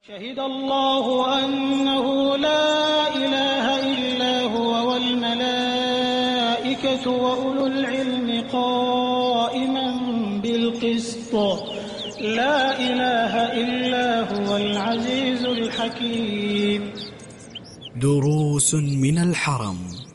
شهد الله أنه لا إله إلا هو والملائكة وأولو العلم قائما بالقسط لا إله إلا هو العزيز الحكيم. دروس من الحرم.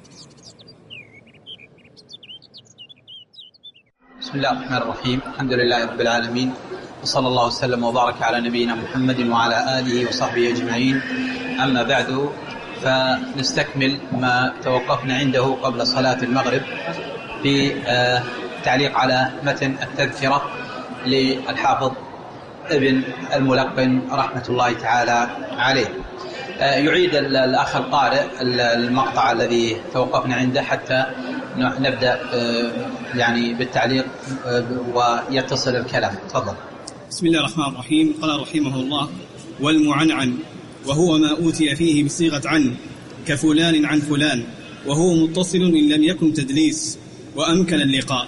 بسم الله الرحمن الرحيم. الحمد لله رب العالمين، وصلى الله وسلم وبارك على نبينا محمد وعلى آله وصحبه أجمعين. أما بعد، فنستكمل ما توقفنا عنده قبل صلاة المغرب في تعليق على متن التذكرة للحافظ ابن الملقن رحمة الله تعالى عليه. يعيد الأخ القارئ المقطع الذي توقفنا عنده حتى نبدأ يعني بالتعليق ويتصل الكلام. تفضل. بسم الله الرحمن الرحيم. قال رحمه الله: والمعنعن وهو ما أوتي فيه بصيغة عن كفلان عن فلان، وهو متصل إن لم يكن تدليس وأمكن اللقاء.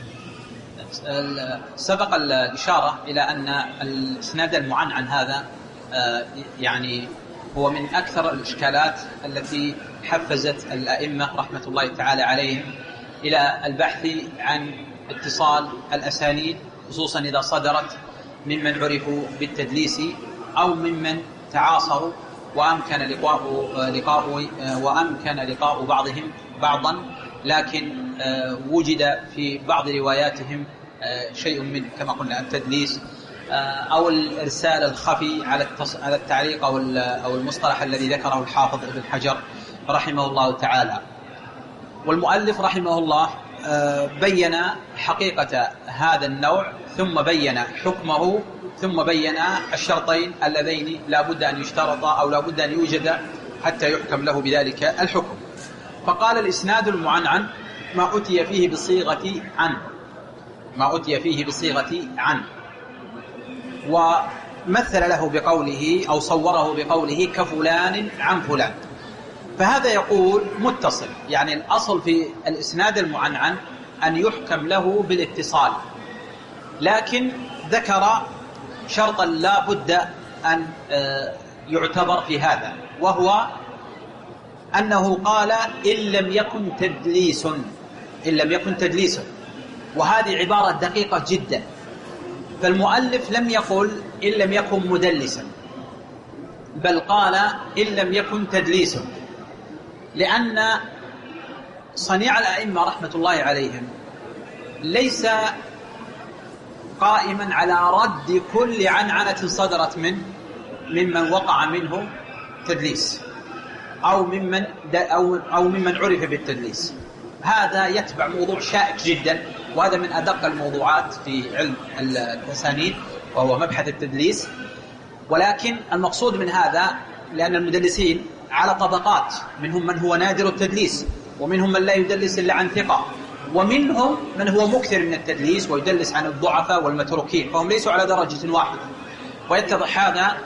سبق الإشارة إلى أن الإسناد المعنعن هذا يعني هو من أكثر الإشكالات التي حفزت الأئمة رحمة الله تعالى عليهم إلى البحث عن اتصال الأسانيد، خصوصا إذا صدرت ممن عرفوا بالتدليس أو ممن تعاصروا وأمكن لقاء بعضهم بعضا، لكن وجد في بعض رواياتهم شيء من كما قلنا التدليس أو الإرسال الخفي على التعليق أو المصطلح الذي ذكره الحافظ ابن حجر رحمه الله تعالى. والمؤلف رحمه الله بين حقيقة هذا النوع، ثم بين حكمه، ثم بين الشرطين اللذين لا بد أن يشترطا أو لا بد أن يوجد حتى يحكم له بذلك الحكم. فقال: الإسناد المعنعن ما أتي فيه بصيغة عن، ومثل له بقوله أو صوره بقوله كفلان عن فلان. فهذا يقول متصل، يعني الأصل في الإسناد المعنعن أن يحكم له بالاتصال، لكن ذكر شرطا لا بد أن يعتبر في هذا، وهو أنه قال إن لم يكن تدليس، وهذه عبارة دقيقة جدا. فالمؤلف لم يقل إن لم يكن مدلسا، بل قال إن لم يكن تدليسا، لأن صنيع الأئمة رحمة الله عليهم ليس قائما على رد كل عنعنة صدرت ممن وقع منه تدليس أو ممن عرف بالتدليس. هذا يتبع موضوع شائك جدا، وهذا من أدق الموضوعات في علم الأسانيد وهو مبحث التدليس. ولكن المقصود من هذا لأن المدلسين على طبقات، منهم من هو نادر التدليس، ومنهم من لا يدلس إلا عن ثقة، ومنهم من هو مكثر من التدليس ويدلس عن الضعفاء والمتروكين، فهم ليسوا على درجة واحدة. ويتضح هذا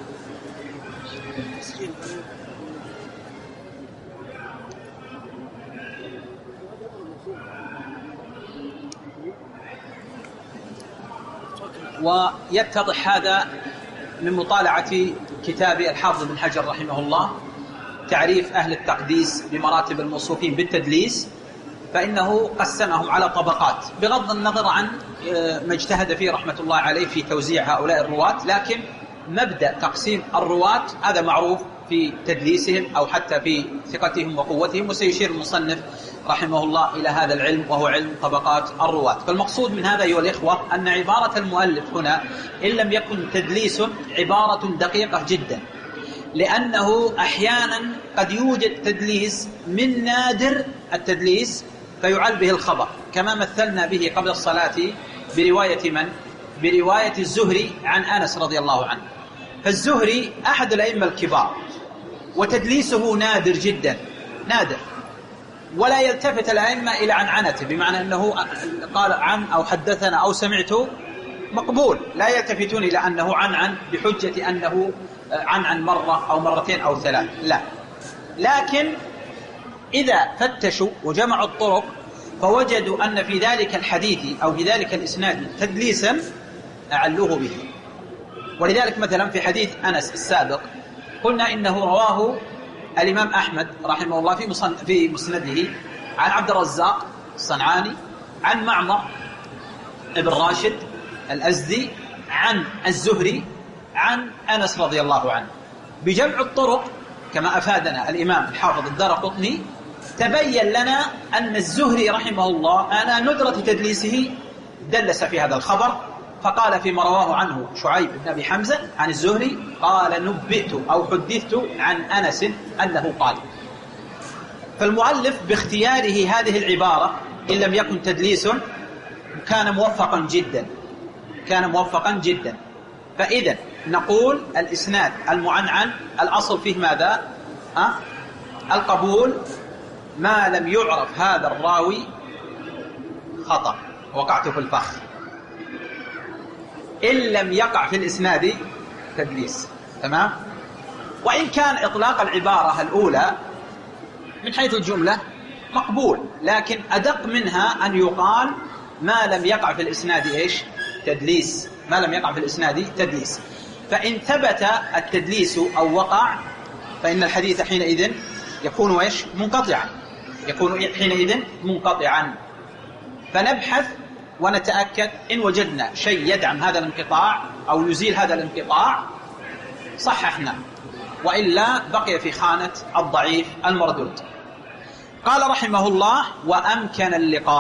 من مطالعة كتاب الحافظ بن حجر رحمه الله تعريف أهل التقديس بمراتب الموصوفين بالتدليس، فإنه قسمهم على طبقات بغض النظر عن ما اجتهد فيه رحمة الله عليه في توزيع هؤلاء الرواة، لكن مبدأ تقسيم الرواة هذا معروف في تدليسهم أو حتى في ثقتهم وقوتهم، وسيشير المصنف رحمه الله إلى هذا العلم وهو علم طبقات الرواة. فالمقصود من هذا أيها الإخوة أن عبارة المؤلف هنا إن لم يكن تدليس عبارة دقيقة جدا، لأنه أحيانا قد يوجد تدليس من نادر التدليس فيعل به الخبر، كما مثلنا به قبل الصلاة برواية من؟ برواية الزهري عن أنس رضي الله عنه. فالزهري أحد الأئمة الكبار، وتدليسه نادر جدا، نادر، ولا يلتفت الأئمة إلى عنعنته، بمعنى أنه قال عن أو حدثنا أو سمعت مقبول، لا يلتفتون إلى أنه عن بحجة أنه عن مرة أو مرتين أو ثلاث، لا. لكن إذا فتشوا وجمعوا الطرق فوجدوا أن في ذلك الحديث أو في ذلك الإسناد تدليسا أعلوه به، ولذلك مثلا في حديث أنس السابق قلنا إنه رواه الإمام أحمد رحمه الله في مسنده عن عبد الرزاق الصنعاني عن معمر ابن راشد الأزدي عن الزهري عن أنس رضي الله عنه. بجمع الطرق كما أفادنا الإمام الحافظ الدارقطني تبين لنا أن الزهري رحمه الله على ندرة تدليسه دلس في هذا الخبر، فقال فيما رواه عنه شعيب بن أبي حمزة عن الزهري قال نبئت أو حدثت عن أنس أنه قال. فالمؤلف باختياره هذه العبارة إن لم يكن تدليس كان موفقا جدا. فإذا نقول الإسناد المعنعن الأصل فيه ماذا؟ القبول ما لم يعرف هذا الراوي خطأ، وقعت في الفخ، إن لم يقع في الإسناد تدليس. تمام؟ وإن كان إطلاق العبارة الأولى من حيث الجملة مقبول، لكن أدق منها أن يقال ما لم يقع في الإسناد إيش؟ تدليس. ما لم يقع في الإسناد تدليس. فإن ثبت التدليس أو وقع فإن الحديث حينئذ يكون إيش؟ منقطعا. فنبحث ونتأكد إن وجدنا شيء يدعم هذا الانقطاع أو يزيل هذا الانقطاع صححنا، وإلا بقي في خانة الضعيف المردود. قال رحمه الله وأمكن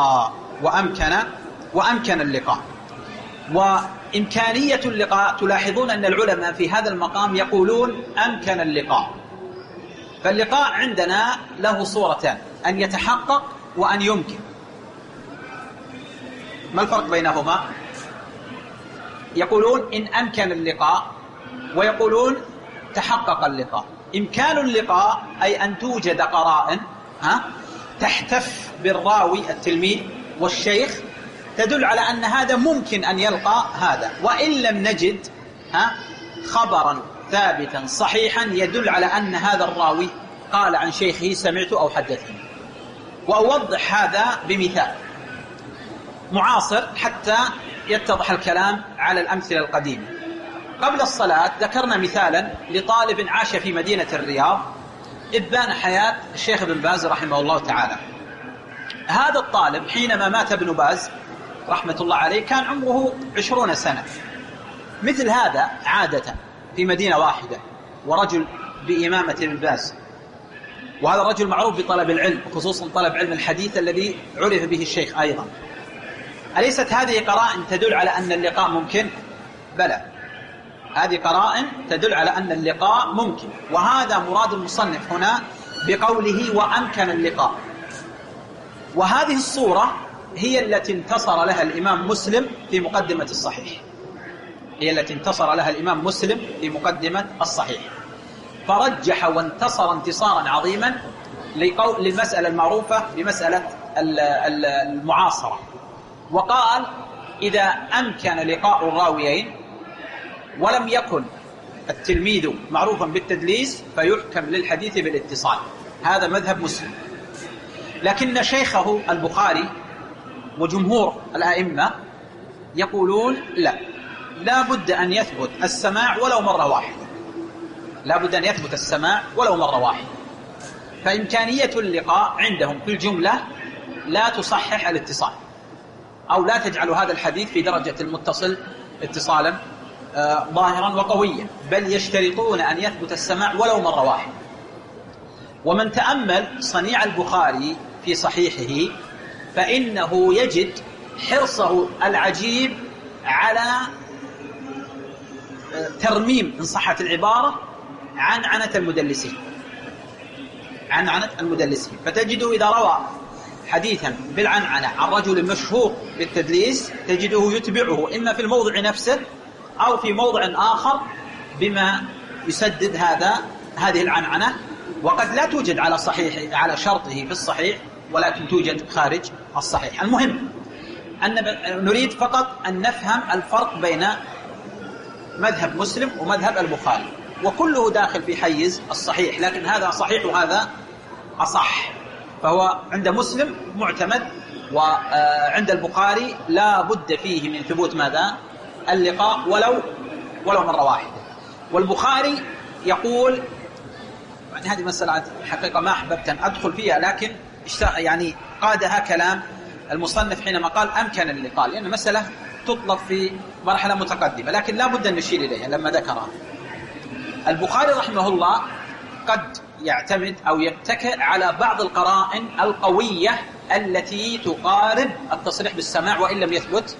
اللقاء. وإمكانية اللقاء تلاحظون أن العلماء في هذا المقام يقولون أمكن اللقاء. فاللقاء عندنا له صورتان، أن يتحقق وأن يمكن. ما الفرق بينهما؟ يقولون إن أمكن اللقاء ويقولون تحقق اللقاء. إمكان اللقاء أي أن توجد قرائن تحتف بالراوي التلميذ والشيخ تدل على أن هذا ممكن أن يلقى هذا، وإن لم نجد خبرا ثابتا صحيحا يدل على أن هذا الراوي قال عن شيخه سمعت أو حدثني. وأوضح هذا بمثال معاصر حتى يتضح الكلام على الأمثلة القديمة. قبل الصلاة ذكرنا مثالا لطالب عاش في مدينة الرياض إذ بان حياة الشيخ ابن باز رحمه الله تعالى. هذا الطالب حينما مات ابن باز رحمة الله عليه كان عمره 20 سنة. مثل هذا عادة في مدينة واحدة ورجل بإمامة ابن باز، وهذا الرجل معروف بطلب العلم وخصوصا طلب علم الحديث الذي عرف به الشيخ أيضا. أليست هذه قرائن تدل على أن اللقاء ممكن؟ بلى، هذه قرائن تدل على أن اللقاء ممكن، وهذا مراد المصنف هنا بقوله وأمكن اللقاء. وهذه الصورة هي التي انتصر لها الإمام مسلم في مقدمة الصحيح، فرجح وانتصر انتصارا عظيما للمسألة المعروفة بمسألة المعاصرة، وقال إذا أمكن لقاء الراويين ولم يكن التلميذ معروفا بالتدليس فيحكم للحديث بالاتصال. هذا مذهب مسلم. لكن شيخه البخاري وجمهور الأئمة يقولون لا بد أن يثبت السماع ولو مرة واحدة. فإمكانية اللقاء عندهم في الجملة لا تصحح الاتصال أو لا تجعل هذا الحديث في درجة المتصل اتصالا ظاهرا وقويا، بل يشترطون أن يثبت السماع ولو مرة واحدة. ومن تأمل صنيع البخاري في صحيحه فإنه يجد حرصه العجيب على ترميم إن صحت العبارة عنعنة المدلسين. فتجده إذا روى حديثا بالعنعنة عن رجل مشهور بالتدليس تجده يتبعه إما في الموضع نفسه أو في موضع آخر بما يسدد هذه العنعنة، وقد لا توجد على شرطه في الصحيح ولكن توجد خارج الصحيح. المهم أن نريد فقط أن نفهم الفرق بين مذهب مسلم ومذهب البخاري، وكله داخل في حيز الصحيح، لكن هذا صحيح وهذا أصح. فهو عند مسلم معتمد، وعند البخاري لا بد فيه من ثبوت ماذا؟ اللقاء ولو ولو مرة واحدة. والبخاري يقول، يعني هذه مسألة حقيقة ما أحببت أن أدخل فيها، لكن يعني قادها كلام المصنف حينما قال أمكن اللقاء، لأن مسألة تطلب في مرحلة متقدمة، لكن لا بد أن نشير إليها لما ذكرها. البخاري رحمه الله قد يعتمد أو يتكئ على بعض القرائن القوية التي تقارب التصريح بالسماع وإن لم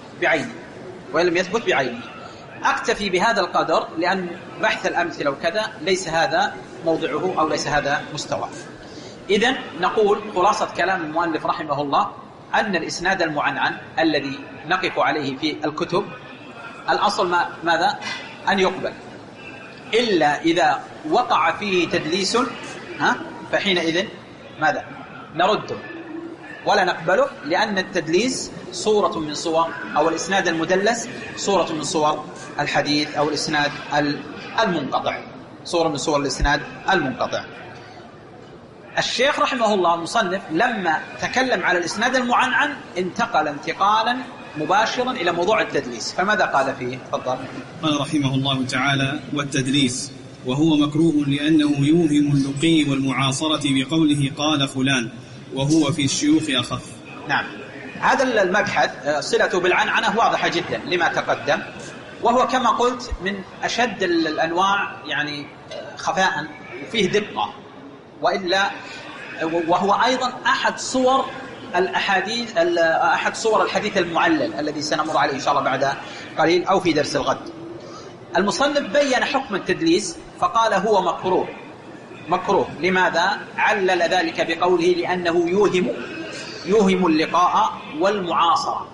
يثبت بعينه. أكتفي بهذا القدر، لأن بحث الأمثلة وكذا ليس هذا موضعه أو ليس هذا مستواه. إذن نقول خلاصة كلام المؤلف رحمه الله أن الإسناد المعنعن الذي نقف عليه في الكتب الأصل ماذا؟ أن يقبل، إلا إذا وقع فيه تدليس فحينئذ ماذا؟ نرده ولا نقبله، لأن التدليس صورة من صور، أو الإسناد المدلس صورة من صور الحديث، أو الإسناد المنقطع صورة من صور الإسناد المنقطع. الشيخ رحمه الله المصنف لما تكلم على الإسناد المعنعن انتقل انتقالا مباشرا إلى موضوع التدليس، فماذا قال فيه؟ تفضل. قال رحمه الله تعالى: والتدليس وهو مكروه لأنه يوهم اللقي والمعاصرة بقوله قال فلان، وهو في الشيوخ أخف. نعم، هذا المبحث صلته بالعنعنة واضحة جدا لما تقدم، وهو كما قلت من أشد الأنواع يعني خفاء وفيه دقة، وإلا وهو أيضا أحد صور الأحاديث، أحد صور الحديث المعلل الذي سنمر عليه إن شاء الله بعد قليل أو في درس الغد. المصنف بين حكم التدليس فقال هو مكروه. لماذا؟ علل ذلك بقوله لأنه يوهم اللقاء والمعاصرة.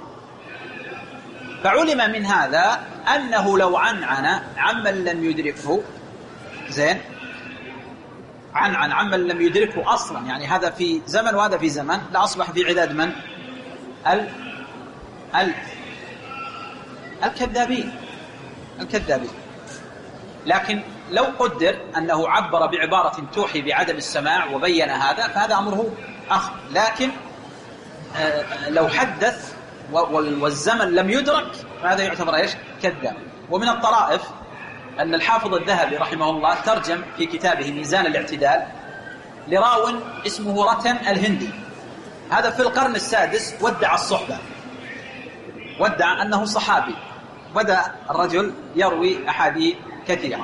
فعلم من هذا أنه لو عنعن عمن لم يدركه عن عمن لم يدركه أصلا، يعني هذا في زمن وهذا في زمن، لأصبح في عداد من؟ الكذابين. لكن لو قدر أنه عبر بعبارة توحي بعدم السماع وبين هذا فهذا أمره آخر، لكن لو حدث والزمن لم يدرك فهذا يعتبر إيش؟ كذاب. ومن الطرائف أن الحافظ الذهبي رحمه الله ترجم في كتابه ميزان الاعتدال لراو اسمه رتن الهندي، هذا في القرن السادس، وادعى الصحبة، وادعى أنه صحابي، بدأ الرجل يروي أحاديث كثيرة.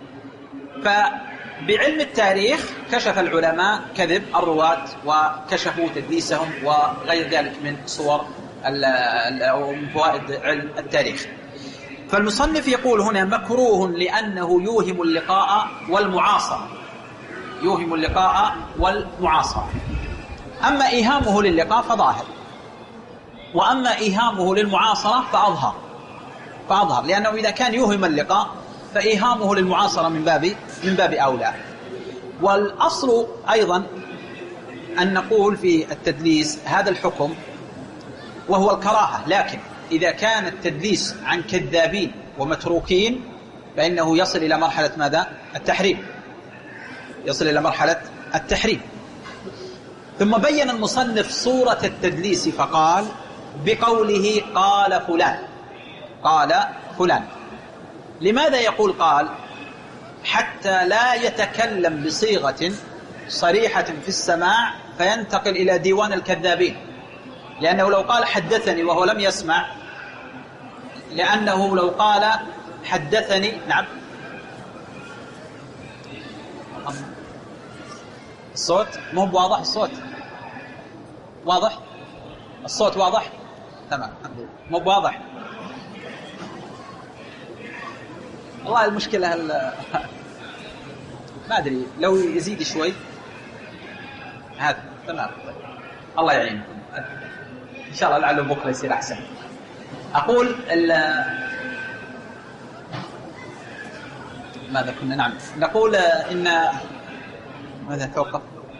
فبعلم التاريخ كشف العلماء كذب الرواة وكشفوا تدليسهم وغير ذلك من صور أو من فوائد علم التاريخ. فالمصنف يقول هنا مكروه لأنه يوهم اللقاء والمعاصرة. أما إيهامه للقاء فظاهر، وأما إيهامه للمعاصرة فأظهر، لأنه إذا كان يوهم اللقاء فإيهامه للمعاصرة من باب أولى. والأصل أيضا أن نقول في التدليس هذا الحكم وهو الكراهة، لكن إذا كان التدليس عن كذابين ومتروكين فإنه يصل إلى مرحلة ماذا؟ التحريم. ثم بين المصنف صورة التدليس فقال بقوله قال فلان. لماذا يقول قال؟ حتى لا يتكلم بصيغة صريحة في السماع فينتقل إلى ديوان الكذابين، لأنه لو قال حدثني وهو لم يسمع، لأنه لو قال حدثني، نعم الصوت مو واضح، الصوت واضح تمام، مو واضح والله. المشكلة ما أدري لو يزيد شوي هذا تمام، الله يعينكم إن شاء الله، لعله بكرة يصير أحسن. أقول ماذا كنا؟ نعم نقول إن ماذا توقف؟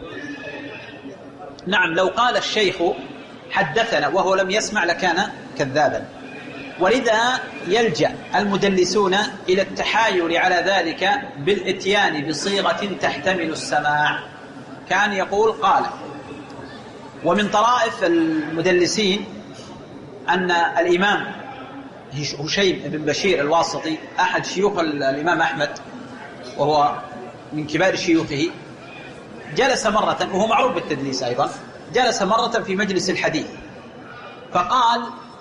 نعم، لو قال الشيخ حدثنا وهو لم يسمع لكان كذابا، ولذا يلجأ المدلسون إلى التحايل على ذلك بالإتيان بصيغة تحتمل السماع، كان يقول قال. ومن طرائف المدلسين أن الإمام هشيم بن بشير الواسطي أحد شيوخ الإمام أحمد وهو من كبار شيوخه، جلس مرة، وهو معروف بالتدليس أيضا، جلس مرة في مجلس الحديث فقال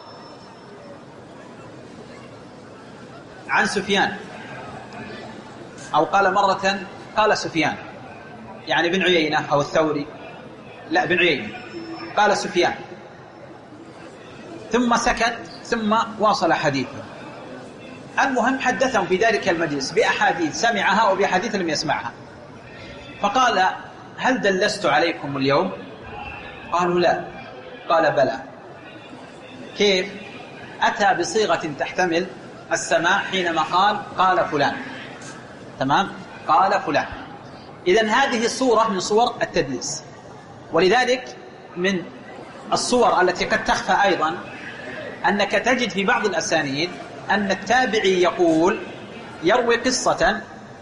عن سفيان، أو قال مرة قال سفيان، يعني بن عيينة أو الثوري، لا بن عيينة، قال سفيان، ثم سكت ثم واصل حديثه. المهم حدثهم في ذلك المجلس بأحاديث سمعها وبأحاديث لم يسمعها، فقال هل دلست عليكم اليوم؟ قالوا لا. قال بلى. كيف؟ أتى بصيغة تحتمل السماع حينما قال فلان، تمام، قال فلان. إذن هذه صورة من صور التدليس. ولذلك من الصور التي قد تخفى أيضا أنك تجد في بعض الأسانيد أن التابعي يقول يروي قصة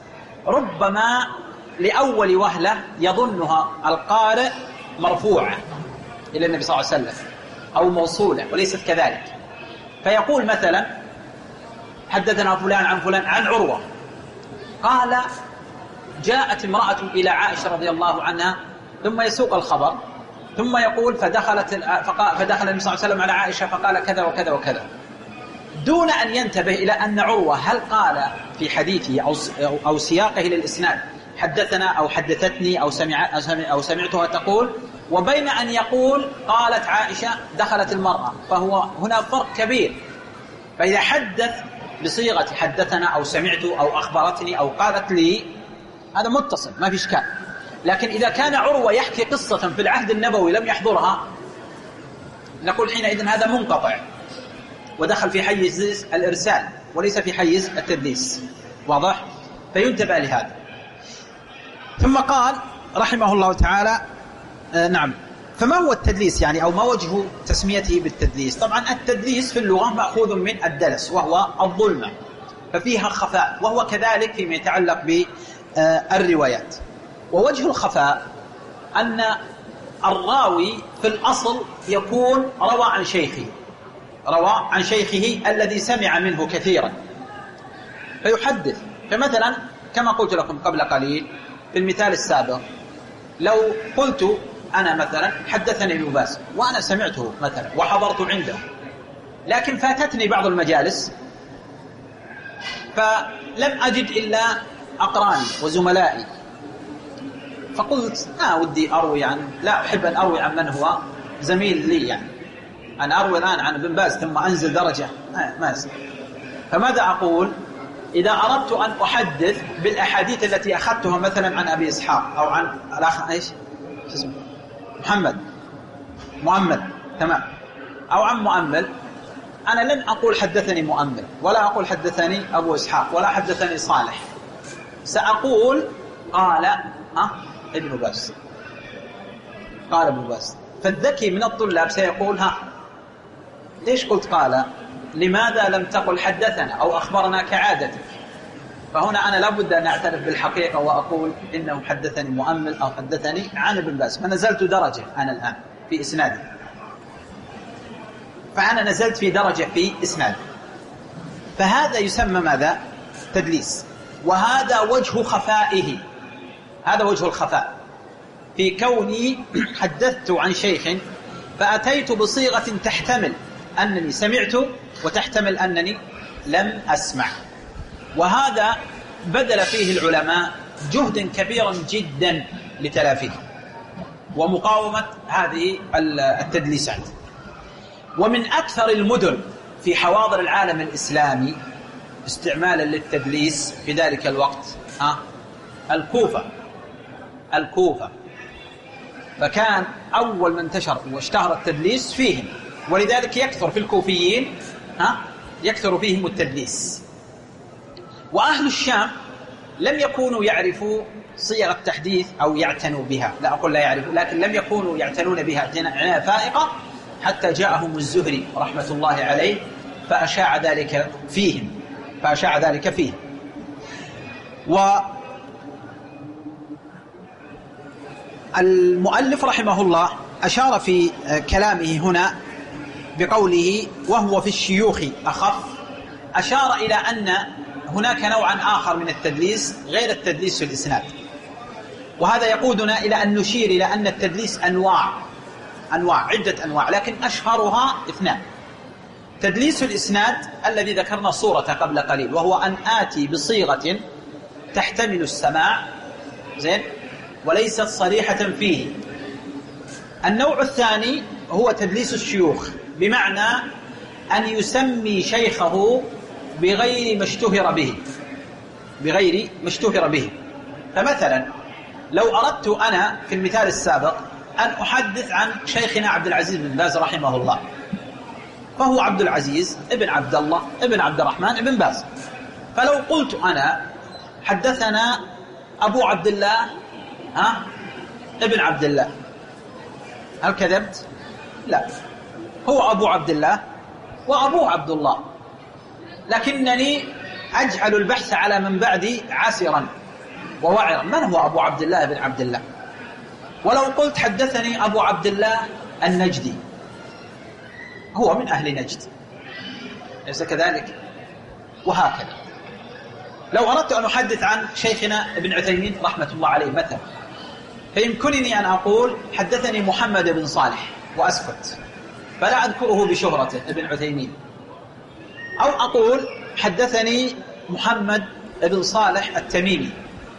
ربما لأول وهلة يظنها القارئ مرفوعة إلى النبي صلى الله عليه وسلم أو موصولة وليست كذلك، فيقول مثلا حدثنا فلان عن فلان عن عروة، قال جاءت امرأة إلى عائشة رضي الله عنها، ثم يسوق الخبر، ثم يقول فدخل النبي صلى الله عليه وسلم على عائشة فقال كذا وكذا وكذا، دون أن ينتبه إلى أن عروة هل قال في حديثه أو سياقه للإسناد حدثنا أو حدثتني أو سمعتها تقول، وبين أن يقول قالت عائشة دخلت المرأة، فهو هنا فرق كبير. فإذا حدث بصيغة حدثنا أو سمعت أو أخبرتني أو قالت لي هذا متصل ما في إشكال، لكن إذا كان عروة يحكي قصة في العهد النبوي لم يحضرها نقول حينئذ هذا منقطع ودخل في حيز الإرسال وليس في حيز التدليس، واضح؟ فينتبه لهذا. ثم قال رحمه الله تعالى نعم، فما هو التدليس يعني، أو ما وجه تسميته بالتدليس؟ طبعا التدليس في اللغة مأخوذ من الدلس وهو الظلمة، ففيها خفاء، وهو كذلك فيما يتعلق بالروايات. ووجه الخفاء أن الراوي في الأصل يكون روى عن شيخه الذي سمع منه كثيرا فيحدث. فمثلا كما قلت لكم قبل قليل في المثال السابق، لو قلت أنا مثلا حدثني ابن باز وأنا سمعته مثلا وحضرت عنده، لكن فاتتني بعض المجالس فلم أجد إلا أقراني وزملائي، فقلت ودي أروي لا أحب أن أروي عن من هو زميل لي، يعني أنا أروي الآن عن ابن باز ثم أنزل درجة ما يصير. فماذا أقول إذا أردت أن أحدث بالأحاديث التي أخذتها مثلا عن أبي إسحاق أو عن الأخ محمد مؤمل، تمام، أو عن مؤمل، أنا لن أقول حدثني مؤمل ولا أقول حدثني أبو إسحاق ولا حدثني صالح، سأقول قال ابن باز، قال ابن باز. فالذكي من الطلاب سيقول ليش قلت قال؟ لماذا لم تقل حدثنا أو أخبرنا كعادتك؟ فهنا أنا لابد أن أعترف بالحقيقة وأقول إنه حدثني مؤمل أو حدثني عن ابن باز، فنزلت درجة أنا الآن في إسنادي، فأنا نزلت في درجة في إسنادي، فهذا يسمى ماذا؟ تدليس. وهذا وجه خفائه، هذا وجه الخفاء في كوني حدثت عن شيخ فأتيت بصيغة تحتمل أنني سمعت وتحتمل أنني لم أسمع، وهذا بذل فيه العلماء جهدا كبيرا جدا لتلافيه ومقاومة هذه التدليسات. ومن أكثر المدن في حواضر العالم الإسلامي استعمالا للتدليس في ذلك الوقت الكوفة، فكان أول من انتشر واشتهر التدليس فيهم، ولذلك يكثر في الكوفيين يكثر فيهم التدليس. وأهل الشام لم يكونوا يعرفوا صيغ التحديث أو يعتنوا بها، لا أقول لا يعرفوا، لكن لم يكونوا يعتنون بها عناية فائقة حتى جاءهم الزهري رحمة الله عليه فأشاع ذلك فيهم. والمؤلف رحمه الله أشار في كلامه هنا بقوله وهو في الشيوخ أخف أشار إلى أن هناك نوعا آخر من التدليس غير التدليس في الإسناد، وهذا يقودنا إلى أن نشير إلى أن التدليس أنواع عدة أنواع، لكن أشهرها 2. تدليس الإسناد الذي ذكرنا صورته قبل قليل، وهو أن آتي بصيغة تحتمل السماع زين وليست صريحة فيه. النوع الثاني هو تدليس الشيوخ، بمعنى أن يسمي شيخه بغير ما اشتهر به. فمثلا لو أردت أنا في المثال السابق أن أحدث عن شيخنا عبد العزيز بن باز رحمه الله، فهو عبد العزيز ابن عبد الله ابن عبد الرحمن ابن باز، فلو قلت أنا حدثنا أبو عبد الله ابن عبد الله، هل كذبت؟ لا، هو أبو عبد الله وأبوه عبد الله، لكنني أجعل البحث على من بعدي عسرا ووعرا، من هو أبو عبد الله بن عبد الله؟ ولو قلت حدثني أبو عبد الله النجدي، هو من أهل نجد، ليس كذلك؟ وهكذا. لو أردت أن أحدث عن شيخنا ابن عثيمين رحمة الله عليه مثلا، فيمكنني أن أقول حدثني محمد بن صالح وأسكت، فلا أذكره بشهرته ابن عثيمين، أو أقول حدثني محمد بن صالح التميمي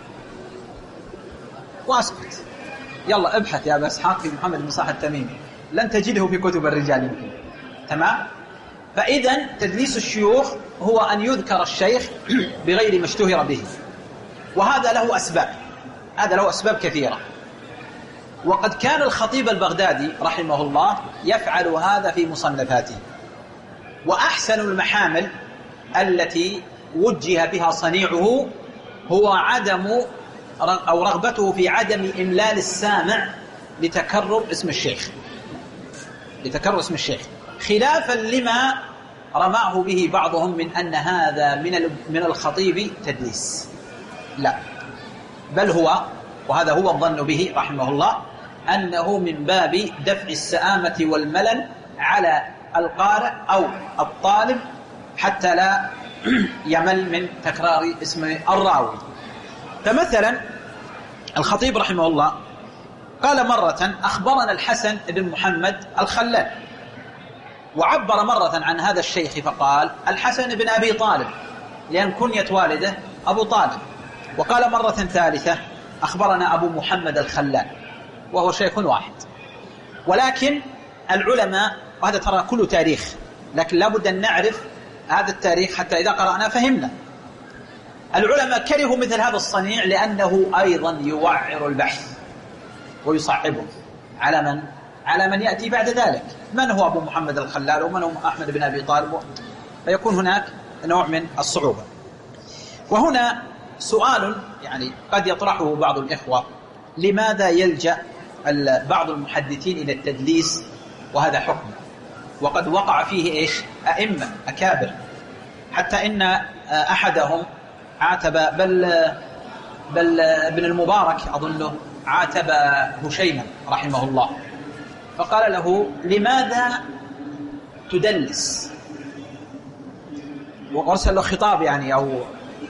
وأسكت. يلا ابحث يا أبا إسحاق في محمد بن صالح التميمي، لن تجده في كتب الرجال يمكن. تمام؟ فإذا تدليس الشيوخ هو أن يذكر الشيخ بغير ما اشتهر به، وهذا له أسباب كثيرة. وقد كان الخطيب البغدادي رحمه الله يفعل هذا في مصنفاته. وأحسن المحامل التي وجه بها صنيعه هو رغبته في عدم إملال السامع لتكرر اسم الشيخ، خلافا لما رماه به بعضهم من أن هذا من الخطيب تدليس. لا، بل هو، وهذا هو الظن به رحمه الله، أنه من باب دفع السآمة والملل على القارئ أو الطالب حتى لا يمل من تكرار اسم الراوي. فمثلا الخطيب رحمه الله قال مرة أخبرنا الحسن بن محمد الخلال، وعبر مرة عن هذا الشيخ فقال الحسن بن أبي طالب، لأن كنية والده أبو طالب. وقال مرة ثالثة أخبرنا أبو محمد الخلال، وهو شيخ واحد. ولكن العلماء، وهذا ترى كله تاريخ، لكن لابد أن نعرف هذا التاريخ حتى إذا قرأنا فهمنا. العلماء كرهوا مثل هذا الصنيع لأنه أيضا يوعر البحث ويصعبه على من يأتي بعد ذلك، من هو أبو محمد الخلال ومن هو أحمد بن أبي طالب، فيكون هناك نوع من الصعوبة. وهنا سؤال يعني قد يطرحه بعض الإخوة: لماذا يلجأ بعض المحدثين إلى التدليس وهذا حكم؟ وقد وقع فيه أئمة أكابر، حتى إن أحدهم عاتب بل ابن المبارك أظنه عاتب هشيما رحمه الله، فقال له: لماذا تدلس؟ وأرسل له خطاب أو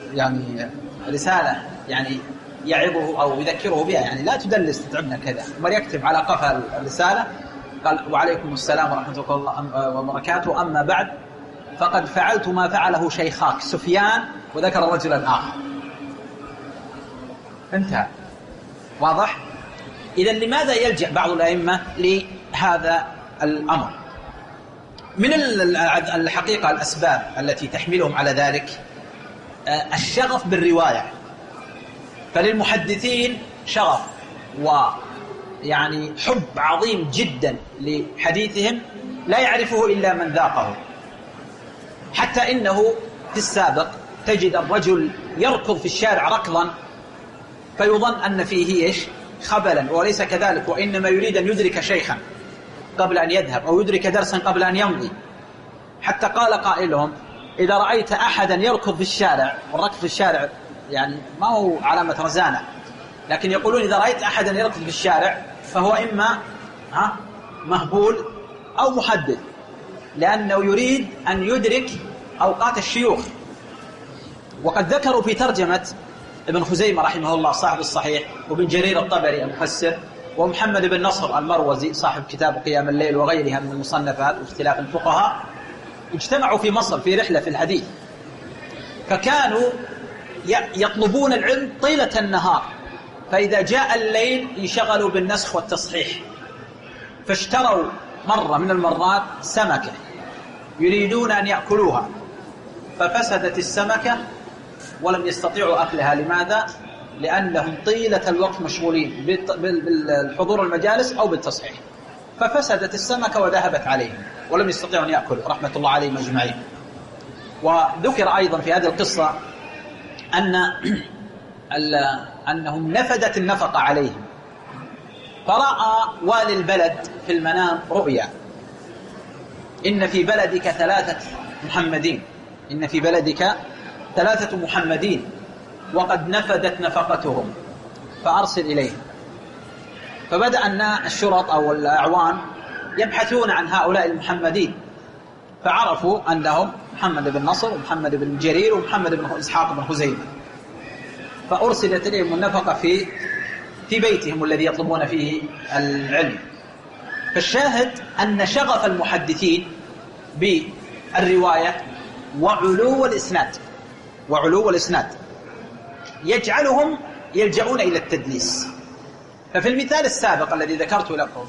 رسالة يعظه أو يذكره بها، لا تدلس تتعبنا كذا. عمر يكتب على قفا الرسالة قال: وعليكم السلام ورحمة الله وبركاته، أما بعد فقد فعلت ما فعله شيخاك سفيان، وذكر رجلا آخر. انتهى. واضح؟ إذن لماذا يلجأ بعض الأئمة لهذا الأمر؟ من الحقيقة الأسباب التي تحملهم على ذلك الشغف بالرواية. فللمحدثين شغف حب عظيم جدا لحديثهم لا يعرفه إلا من ذاقه. حتى إنه في السابق تجد الرجل يركض في الشارع ركضا فيظن أن فيه خبلا، وليس كذلك، وإنما يريد أن يدرك شيخا قبل أن يذهب أو يدرك درسا قبل أن يمضي. حتى قال قائلهم: إذا رأيت أحدا يركض في الشارع، والركض في الشارع ما هو علامة رزانة، لكن يقولون إذا رأيت أحدا يركض في الشارع فهو إما مهبول أو محدث، لأنه يريد أن يدرك أوقات الشيوخ. وقد ذكروا في ترجمة ابن خزيمة رحمه الله صاحب الصحيح، وابن جرير الطبري المفسر، ومحمد بن نصر المروزي صاحب كتاب قيام الليل وغيرها من المصنفات واختلاف الفقهاء، اجتمعوا في مصر في رحلة في الحديث، فكانوا يطلبون العلم طيلة النهار، فإذا جاء الليل انشغلوا بالنسخ والتصحيح، فاشتروا مرة من المرات سمكة يريدون أن يأكلوها، ففسدت السمكة ولم يستطيعوا أكلها. لماذا؟ لأنهم طيلة الوقت مشغولين بالحضور المجالس أو بالتصحيح، ففسدت السمكة وذهبت عليهم ولم يستطيعوا أن يأكلوا رحمة الله عليهم أجمعين. وذكر أيضا في هذه القصة أنهم نفدت النفقة عليهم، فرأى والي البلد في المنام رؤيا: إن في بلدك 3 محمدين، إن في بلدك 3 محمدين وقد نفدت نفقتهم، فأرسل إليهم. فبدأ الشرط أو الأعوان يبحثون عن هؤلاء المحمدين، فعرفوا أنهم محمد بن نصر ومحمد بن جرير ومحمد بن إسحاق بن خزيمة، فأرسلت إليهم النفقة في بيتهم الذي يطلبون فيه العلم. فالشاهد أن شغف المحدثين بالرواية وعلو الإسناد يجعلهم يلجؤون إلى التدليس. ففي المثال السابق الذي ذكرته لكم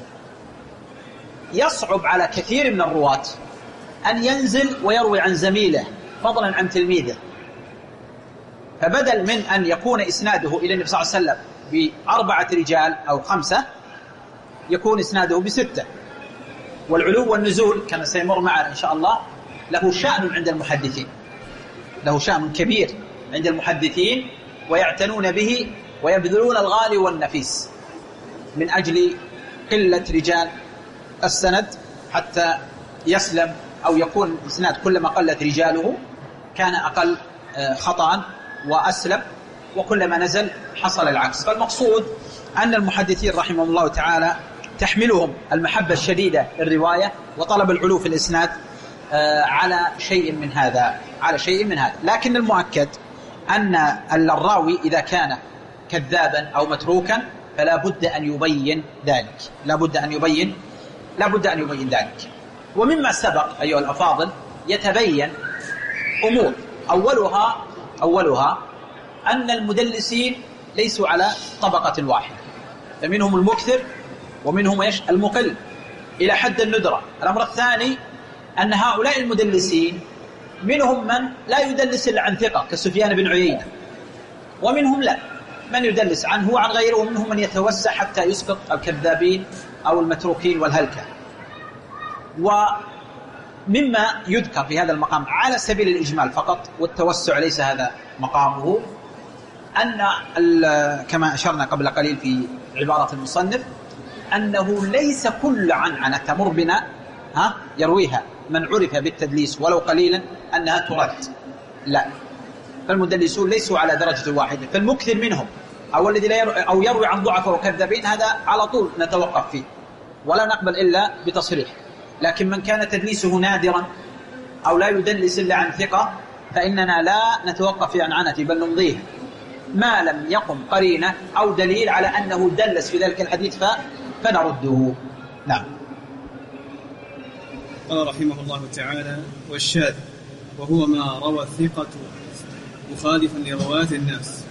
يصعب على كثير من الرواة أن ينزل ويروي عن زميله فضلا عن تلميذه، فبدل من أن يكون إسناده إلى النبي صلى الله عليه وسلم ب4 رجال أو 5 يكون إسناده ب6. والعلو والنزول كما سيمر معنا إن شاء الله له شأن عند المحدثين، له شأن كبير عند المحدثين، ويعتنون به ويبذلون الغالي والنفيس من أجل قلة رجال السند حتى يسلم أو يكون الإسناد كلما قلت رجاله كان أقل خطأ وأسلم، وكلما نزل حصل العكس. فالمقصود أن المحدثين رحمهم الله تعالى تحملهم المحبة الشديدة للرواية وطلب العلو في الإسناد على شيء من هذا. لكن المؤكد أن الراوي إذا كان كذابا أو متروكا فلا بد أن يبين ذلك. ومما سبق أيها الأفاضل يتبين أمور، أولها أن المدلسين ليسوا على طبقة واحدة، فمنهم المكثر ومنهم المقل إلى حد الندرة. الأمر الثاني أن هؤلاء المدلسين منهم من لا يدلس إلا عن ثقة كسفيان بن عيينة، ومنهم لا، من يدلس عنه وعن غيره، ومنهم من يتوسع حتى يسقط الكذابين أو المتروكين والهلكة. ومما يذكر في هذا المقام على سبيل الإجمال فقط والتوسع ليس هذا مقامه، أن كما أشرنا قبل قليل في عبارة المصنف أنه ليس كل عنعنة تمر بنا يرويها من عرف بالتدليس ولو قليلا أنها ترد، لا، فالمدلسون ليسوا على درجة واحدة. فالمكثر منهم أو الذي لا يروي عن ضعفاء وكذابين هذا على طول نتوقف فيه ولا نقبل إلا بتصريح. لكن من كان تدليسه نادرا أو لا يدلس إلا عن ثقة فإننا لا نتوقف في عنعنته بل نمضيه ما لم يقم قرينة أو دليل على أنه دلس في ذلك الحديث فنرده. نعم. قال رحمه الله تعالى: والشاذ وهو ما روى الثقة مخالفا لرواة الناس.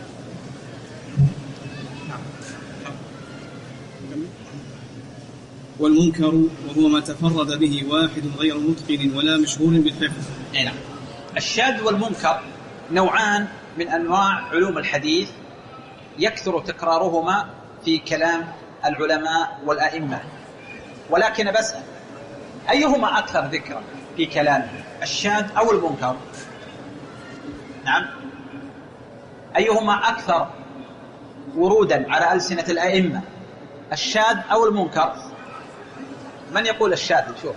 والمنكر وهو ما تفرد به واحد غير متقن ولا مشهور بالحفظ. نعم. الشاذ والمنكر نوعان من أنواع علوم الحديث يكثر تكرارهما في كلام العلماء والأئمة، ولكن بس أيهما أكثر ذكرا في كلامه، الشاذ أو المنكر؟ نعم، أيهما أكثر ورودا على ألسنة الأئمة، الشاذ أو المنكر؟ من يقول الشاذ؟ شوف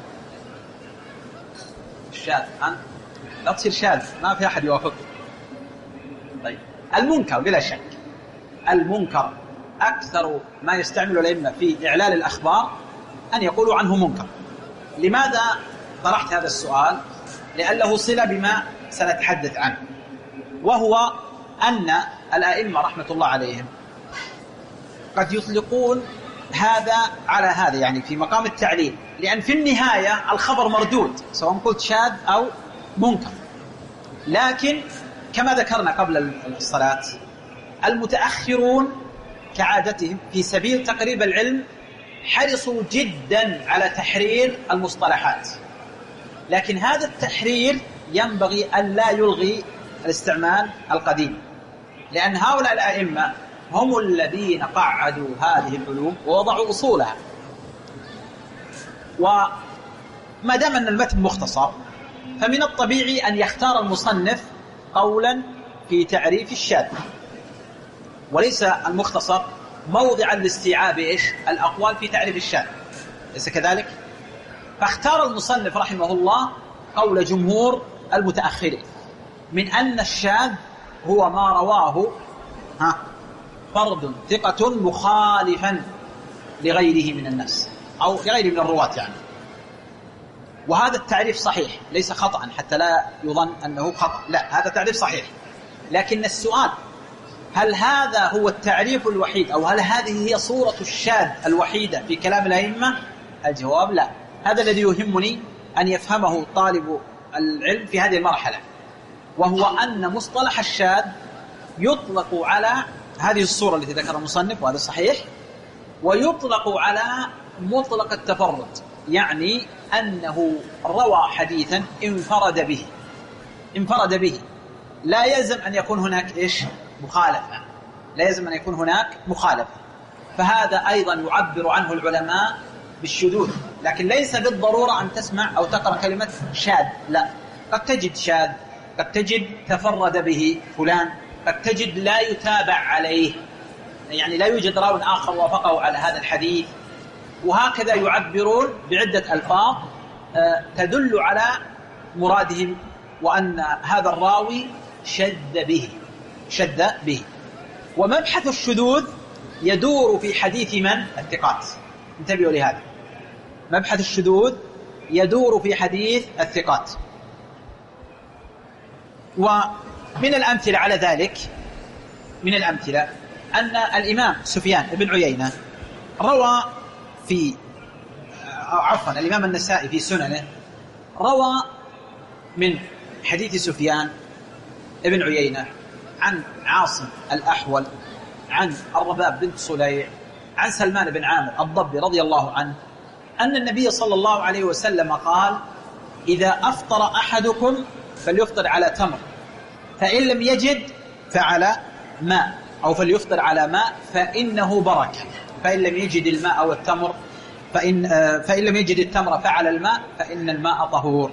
الشاذ، أنت لا تصير شاذ، ما في أحد يوافقك. طيب المنكر بلا شك، المنكر أكثر ما يستعمل الأئمة في إعلال الأخبار أن يقولوا عنه منكر. لماذا طرحت هذا السؤال؟ لأنه صلة بما سنتحدث عنه، وهو أن الأئمة رحمة الله عليهم قد يطلقون هذا على هذا، يعني في مقام التعليل، لأن في النهاية الخبر مردود سواء قلت شاذ أو منكر. لكن كما ذكرنا قبل الصلاة المتأخرون كعادتهم في سبيل تقريب العلم حرصوا جدا على تحرير المصطلحات، لكن هذا التحرير ينبغي أن لا يلغي الاستعمال القديم، لأن هؤلاء الأئمة هم الذين قعدوا هذه العلوم ووضعوا أصولها. وما دام أن المتن مختصر فمن الطبيعي أن يختار المصنف قولا في تعريف الشاذ، وليس المختصر موضعا لاستيعاب الأقوال في تعريف الشاذ، ليس كذلك؟ فاختار المصنف رحمه الله قول جمهور المتأخرين من أن الشاذ هو ما رواه فرد ثقة مخالفا لغيره من الناس أو لغيره من الرواة يعني. وهذا التعريف صحيح ليس خطأ حتى لا يظن أنه خطأ، لا، هذا تعريف صحيح. لكن السؤال هل هذا هو التعريف الوحيد أو هل هذه هي صورة الشاذ الوحيدة في كلام الأئمة؟ الجواب لا. هذا الذي يهمني أن يفهمه طالب العلم في هذه المرحلة، وهو أن مصطلح الشاذ يطلق على هذه الصورة التي ذكرها المصنف وهذا صحيح، ويطلق على مطلق التفرد، يعني أنه روى حديثا انفرد به، لا يلزم أن يكون هناك مخالفة، لا يلزم أن يكون هناك مخالفة. فهذا أيضا يعبر عنه العلماء بالشذوذ، لكن ليس بالضرورة أن تسمع أو تقرأ كلمة شاذ، لا، قد تجد شاذ، قد تجد تفرد به فلان، قد تجد لا يتابع عليه، يعني لا يوجد راو آخر وافقه على هذا الحديث، وهكذا يعبرون بعدة ألفاظ تدل على مرادهم وأن هذا الراوي شذ به. ومبحث الشذوذ يدور في حديث من؟ الثقات. انتبهوا لهذا، مبحث الشذوذ يدور في حديث الثقات. ومن الأمثلة على ذلك، من الأمثلة أن الإمام سفيان بن عيينة روى الإمام النسائي في سننه روى من حديث سفيان بن عيينة عن عاصم الأحول عن الرباب بنت صليع عن سلمان بن عامر الضبي رضي الله عنه أن النبي صلى الله عليه وسلم قال: إذا أفطر أحدكم فليفطر على تمر، فإن لم يجد فعلى ماء، أو فليفطر على ماء فإنه بركة، فإن لم يجد الماء أو التمر فإن لم يجد التمر فعلى الماء فإن الماء طهور.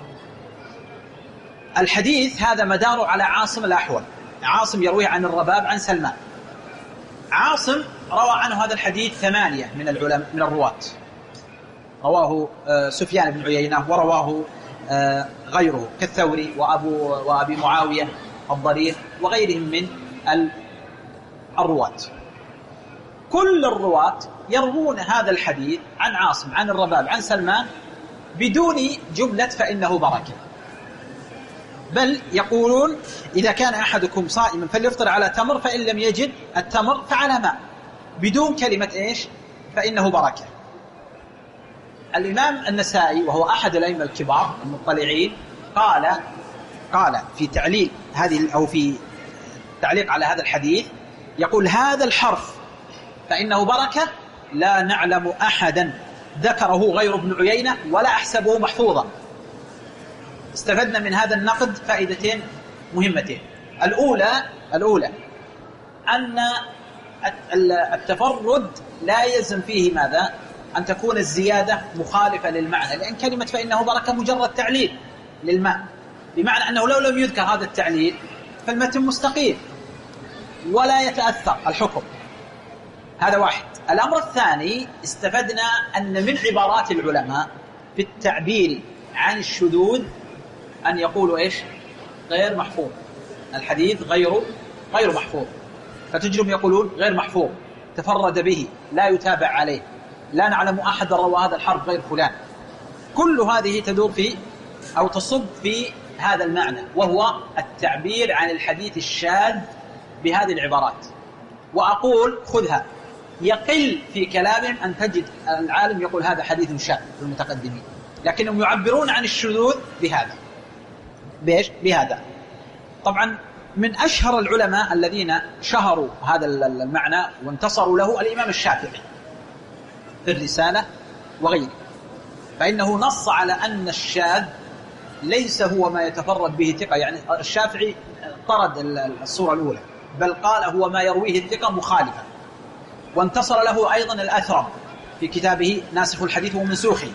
الحديث هذا مداره على عاصم الأحول، عاصم يرويه عن الرباب عن سلمان. عاصم روى عنه هذا الحديث 8 من العلماء من الرواة، رواه سفيان بن عيينة ورواه غيره كالثوري وأبي معاوية الضرير وغيرهم من الرواة. كل الرواة يروون هذا الحديث عن عاصم عن الرباب عن سلمان بدون جملة فإنه بركة، بل يقولون: إذا كان أحدكم صائما فليفطر على تمر، فإن لم يجد التمر فعلى ماء، بدون كلمة فإنه بركة. الإمام النسائي وهو أحد الأئمة الكبار المطلعين قال في تعليل هذه أو في تعليق على هذا الحديث، يقول: هذا الحرف فإنه بركة لا نعلم أحدا ذكره غير ابن عيينة ولا أحسبه محفوظا. استفدنا من هذا النقد فائدتين مهمتين. الأولى أن التفرد لا يلزم فيه ماذا؟ أن تكون الزيادة مخالفة للمعنى، لأن كلمة فإنه بركة مجرد تعليل للماء، بمعنى أنه لو لم يذكر هذا التعليل فالمتن مستقيم ولا يتأثر الحكم. هذا واحد. الأمر الثاني، استفدنا أن من عبارات العلماء في التعبير عن الشذوذ أن يقولوا غير محفوظ، الحديث غير محفوظ، فتجرم يقولون غير محفوظ، تفرد به، لا يتابع عليه، لا نعلم أحد روى هذا الحرف غير فلان. كل هذه تدور في أو تصب في هذا المعنى، وهو التعبير عن الحديث الشاذ بهذه العبارات. وأقول خذها، يقل في كلامهم أن تجد العالم يقول هذا حديث شاذ في المتقدمين، لكنهم يعبرون عن الشذوذ بهذا. بإيش؟ بهذا. طبعا من أشهر العلماء الذين شهروا هذا المعنى وانتصروا له الإمام الشافعي في الرسالة وغيره، فإنه نص على أن الشاذ ليس هو ما يتفرد به ثقة. يعني الشافعي طرد الصورة الأولى، بل قال هو ما يرويه الثقة مخالفا. وانتصر له أيضا الأثرم في كتابه ناسخ الحديث ومنسوخه.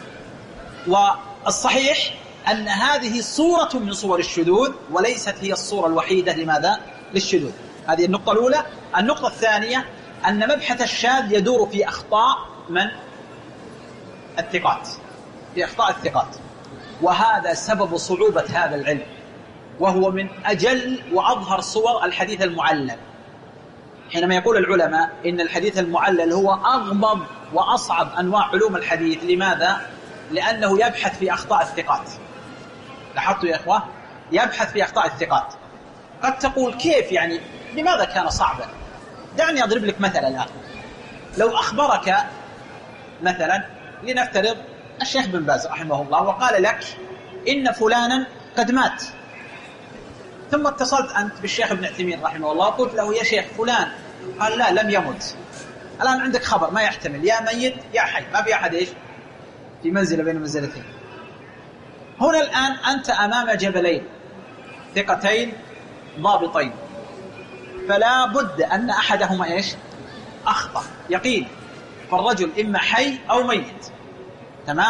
والصحيح أن هذه صورة من صور الشذوذ وليست هي الصورة الوحيدة. لماذا؟ للشذوذ. هذه النقطة الأولى. النقطة الثانية أن مبحث الشاذ يدور في أخطاء من؟ الثقات، في أخطاء الثقات. وهذا سبب صعوبة هذا العلم، وهو من أجل وأظهر صور الحديث المعلل. حينما يقول العلماء إن الحديث المعلل هو أغمض وأصعب أنواع علوم الحديث. لماذا؟ لأنه يبحث في أخطاء الثقات. لاحظتوا يا إخوة؟ يبحث في أخطاء الثقات. قد تقول كيف يعني؟ لماذا كان صعبا؟ دعني أضرب لك مثلا الآن. لو أخبرك مثلا، لنفترض الشيخ بن باز رحمه الله وقال لك إن فلانا قد مات، ثم اتصلت أنت بالشيخ ابن عثيمين رحمه الله وقلت له يا شيخ فلان، قال لا لم يمت. الآن عندك خبر ما يحتمل، يا ميت يا حي، ما في أحد إيش في منزلة بين منزلتين. هنا الآن أنت أمام جبلين ثقتين ضابطين، فلا بد أن أحدهما إيش؟ أخطأ يقين، فالرجل إما حي أو ميت. تمام؟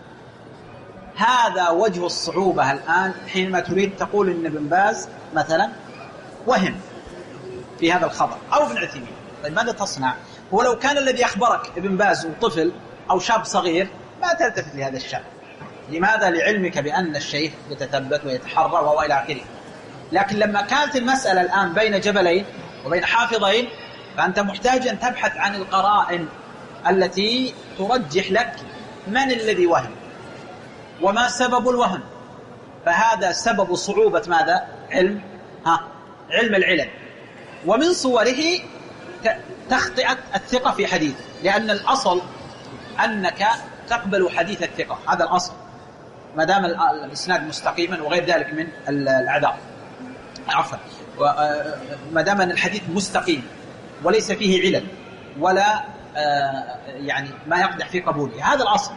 هذا وجه الصعوبة الآن حينما تريد تقول إن ابن باز مثلا وهم في هذا الخبر أو ابن عثيمين. طيب ماذا تصنع؟ هو لو كان الذي أخبرك ابن باز وطفل أو شاب صغير ما تلتفت لهذا الشاب. لماذا؟ لعلمك بأن الشيخ يتثبت ويتحرى وإلى آخره. لكن لما كانت المسألة الآن بين جبلين وبين حافظين، فأنت محتاج أن تبحث عن القرائن التي ترجح لك من الذي وهم وما سبب الوهم. فهذا سبب صعوبة ماذا؟ علم العلل. ومن صوره تخطئة الثقة في حديث، لأن الأصل أنك تقبل حديث الثقة، هذا الأصل ما دام الإسناد مستقيما وغير ذلك من الأعذار. عفوا، ما دام الحديث مستقيم وليس فيه علل ولا يعني ما يقدح في قبوله، هذا الأصل.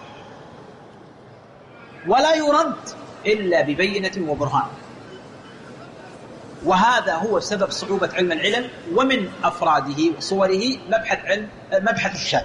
ولا يرد إلا ببينة وبرهان. وهذا هو سبب صعوبة علم العلل، ومن أفراده وصوره مبحث الشاذ.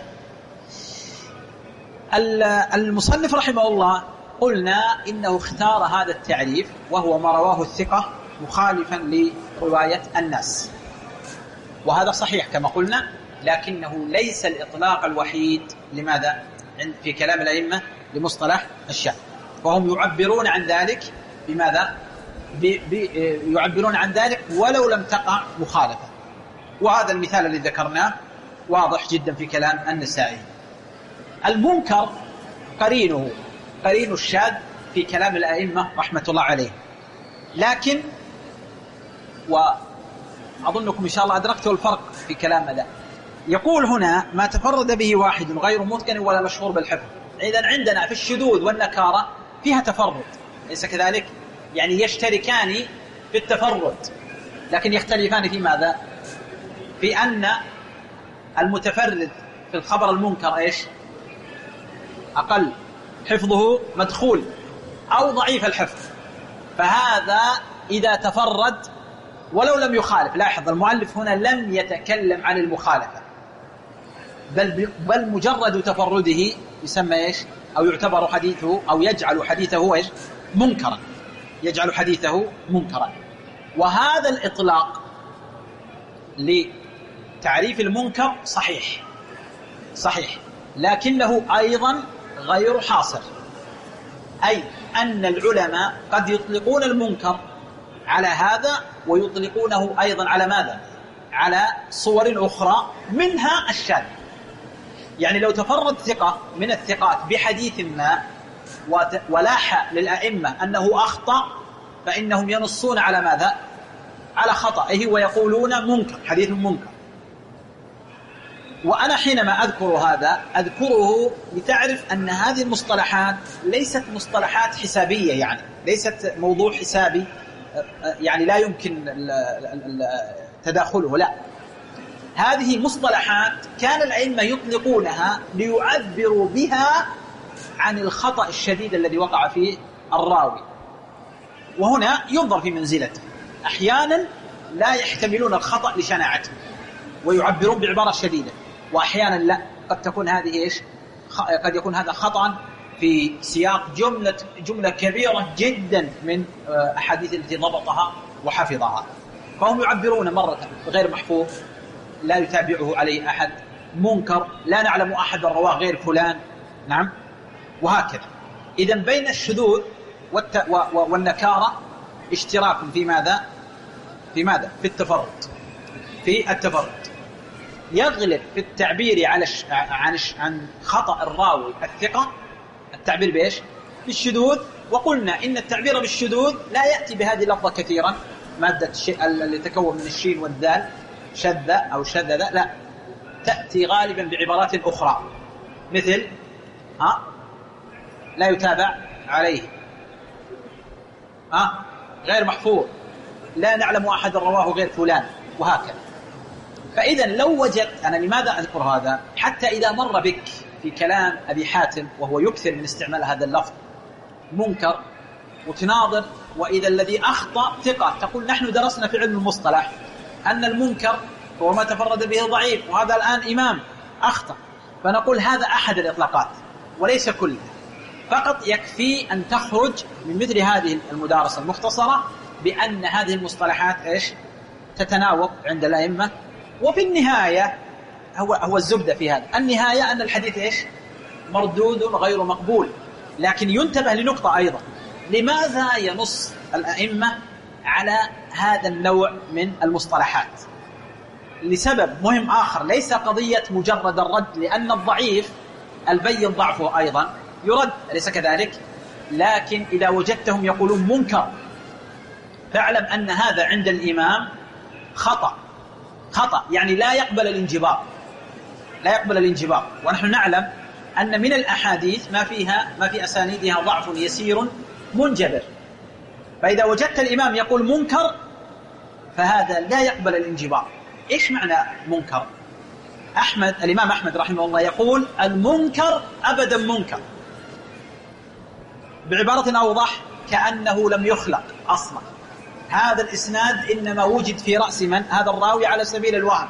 المصنف رحمه الله قلنا إنه اختار هذا التعريف وهو ما رواه الثقة مخالفا لرواية الناس، وهذا صحيح كما قلنا، لكنه ليس الإطلاق الوحيد. لماذا؟ في كلام الأئمة لمصطلح الشاذ، وهم يعبرون عن ذلك بماذا؟ يعبرون عن ذلك ولو لم تقع مخالفة. وهذا المثال الذي ذكرناه واضح جدا في كلام النسائي. المنكر قرين الشاذ في كلام الأئمة رحمة الله عليه. لكن وأظنكم إن شاء الله أدركتوا الفرق في كلام هذا. يقول هنا ما تفرد به واحد غير متقن ولا مشهور بالحفظ. إذن عندنا في الشذوذ والنكارة فيها تفرد، ليس كذلك؟ يعني يشتركان في التفرد، لكن يختلفان في ماذا؟ في أن المتفرد في الخبر المنكر إيش؟ أقل حفظه مدخول أو ضعيف الحفظ، فهذا إذا تفرد ولو لم يخالف. لاحظ المؤلف هنا لم يتكلم عن المخالفة، بل مجرد تفرده يسمى إيش؟ أو يعتبر حديثه أو يجعل حديثه إيش؟ منكرا، يجعل حديثه منكرا. وهذا الإطلاق لتعريف المنكر صحيح، لكنه أيضا غير حاصر. أي أن العلماء قد يطلقون المنكر على هذا ويطلقونه أيضا على ماذا؟ على صور أخرى منها الشاذ. يعني لو تفرد ثقة من الثقات بحديث ما ولاح للأئمة أنه أخطأ فإنهم ينصون على ماذا؟ على خطأه ويقولون منكر، حديث منكر. وأنا حينما أذكر هذا أذكره لتعرف أن هذه المصطلحات ليست مصطلحات حسابية، يعني ليست موضوع حسابي يعني لا يمكن تداخله، لا، هذه مصطلحات كان الأئمة يطلقونها ليعبروا بها عن الخطأ الشديد الذي وقع فيه الراوي، وهنا ينظر في منزلته. أحيانا لا يحتملون الخطأ لشناعته ويعبرون بعبارة شديدة، وأحيانا لا، قد تكون هذه قد يكون هذا خطأ في سياق جملة كبيرة جدا من أحاديث التي ضبطها وحفظها، فهم يعبرون مرة غير محفوظ لا يتابعه عليه أحد، منكر لا نعلم أحد رواه غير فلان، نعم، وهكذا. إذن بين الشذوذ والنكارة اشتراك في ماذا؟ في التفرد. يغلب في التعبير عن خطأ الراوي الثقة التعبير بإيش؟ بالشذوذ. وقلنا إن التعبير بالشذوذ لا يأتي بهذه اللفظة كثيرا، مادة اللي تكون من الشين والذال، شذ أو شذذ، لا، تأتي غالبا بعبارات أخرى مثل لا يتابع عليه، غير محفوظ، لا نعلم أحد رواه غير فلان، وهكذا. فإذا لو وجدت، أنا لماذا أذكر هذا؟ حتى إذا مر بك في كلام أبي حاتم وهو يكثر من استعمال هذا اللفظ منكر وتناظر، وإذا الذي أخطأ ثقة، تقول نحن درسنا في علم المصطلح أن المنكر هو ما تفرد به ضعيف، وهذا الآن إمام أخطأ، فنقول هذا أحد الإطلاقات وليس كله. فقط يكفي أن تخرج من مثل هذه المدارسة المختصرة بأن هذه المصطلحات إيش؟ تتناوب عند الأئمة. وفي النهاية هو الزبدة في هذا، النهاية أن الحديث إيش؟ مردود غير مقبول. لكن ينتبه لنقطة أيضا، لماذا ينص الأئمة على هذا النوع من المصطلحات؟ لسبب مهم آخر، ليس قضية مجرد الرد، لأن الضعيف البين ضعفه أيضا يرد، أليس كذلك؟ لكن إذا وجدتهم يقولون منكر فاعلم أن هذا عند الإمام خطأ، يعني لا يقبل الانجبار. ونحن نعلم أن من الأحاديث ما في أسانيدها ضعف يسير منجبر، فإذا وجدت الإمام يقول منكر فهذا لا يقبل الانجبار. إيش معنى منكر؟ الإمام أحمد رحمه الله يقول المنكر أبدا منكر، بعبارة أوضح كأنه لم يخلق أصلا. هذا الإسناد إنما وجد في رأس من؟ هذا الراوي على سبيل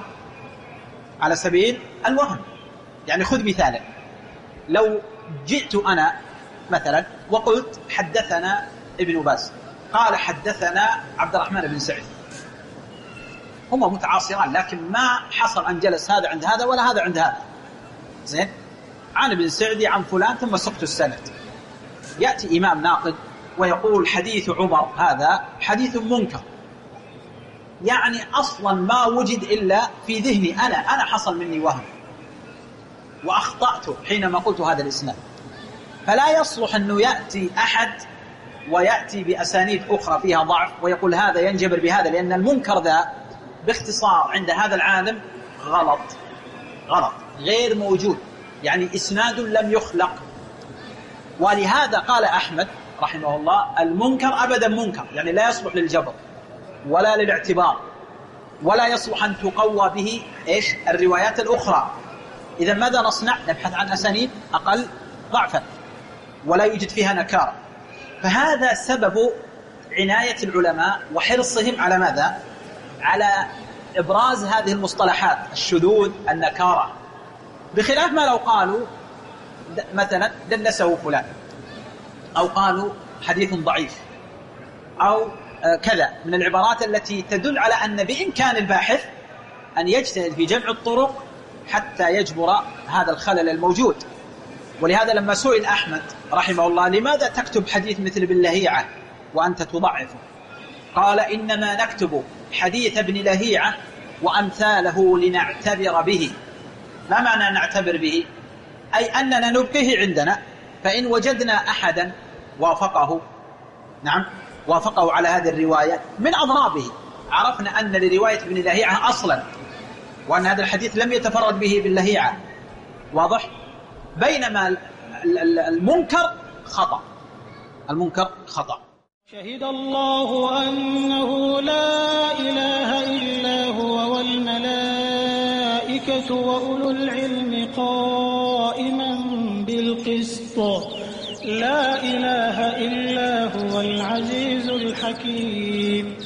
الوهم. يعني خذ مثالا، لو جئت أنا مثلا وقلت حدثنا ابن باز قال حدثنا عبد الرحمن بن سعيد، هما متعاصران لكن ما حصل أن جلس هذا عند هذا ولا هذا عند هذا، زين، عن ابن سعدي عن فلان ثم سقط السند. يأتي إمام ناقد ويقول حديث عمر هذا حديث منكر، يعني أصلا ما وجد إلا في ذهني أنا حصل مني وهم وأخطأت حينما قلت هذا الإسناد. فلا يصلح أنه يأتي أحد ويأتي بأسانيد أخرى فيها ضعف ويقول هذا ينجبر بهذا، لأن المنكر ذا باختصار عند هذا العالم غلط غير موجود، يعني إسناد لم يخلق. ولهذا قال أحمد رحمه الله المنكر أبدا منكر، يعني لا يصلح للجبر ولا للاعتبار، ولا يصلح أن تقوى به إيش؟ الروايات الأخرى. إذا ماذا نصنع؟ نبحث عن أسانيد أقل ضعفا ولا يوجد فيها نكارة. فهذا سبب عناية العلماء وحرصهم على ماذا؟ على إبراز هذه المصطلحات، الشذوذ، النكارة، بخلاف ما لو قالوا مثلا دلسه فلان، أو قالوا حديث ضعيف، أو كذا من العبارات التي تدل على أن بإمكان الباحث أن يجتهد في جمع الطرق حتى يجبر هذا الخلل الموجود. ولهذا لما سئل أحمد رحمه الله لماذا تكتب حديث مثل ابن لهيعة وأنت تضعفه؟ قال إنما نكتب حديث ابن لهيعة وأمثاله لنعتبر به. ما معنى نعتبر به؟ أي أننا نبقيه عندنا فإن وجدنا أحدا وافقه على هذه الرواية من أضرابه، عرفنا أن لرواية ابن لهيعة أصلا، وأن هذا الحديث لم يتفرد به ابن لهيعة، واضح؟ بينما المنكر خطأ. شهد الله أنه لا إله إلا هو والملائكة وأولو العلم قائما بالقسط لا إله إلا هو العزيز الحكيم.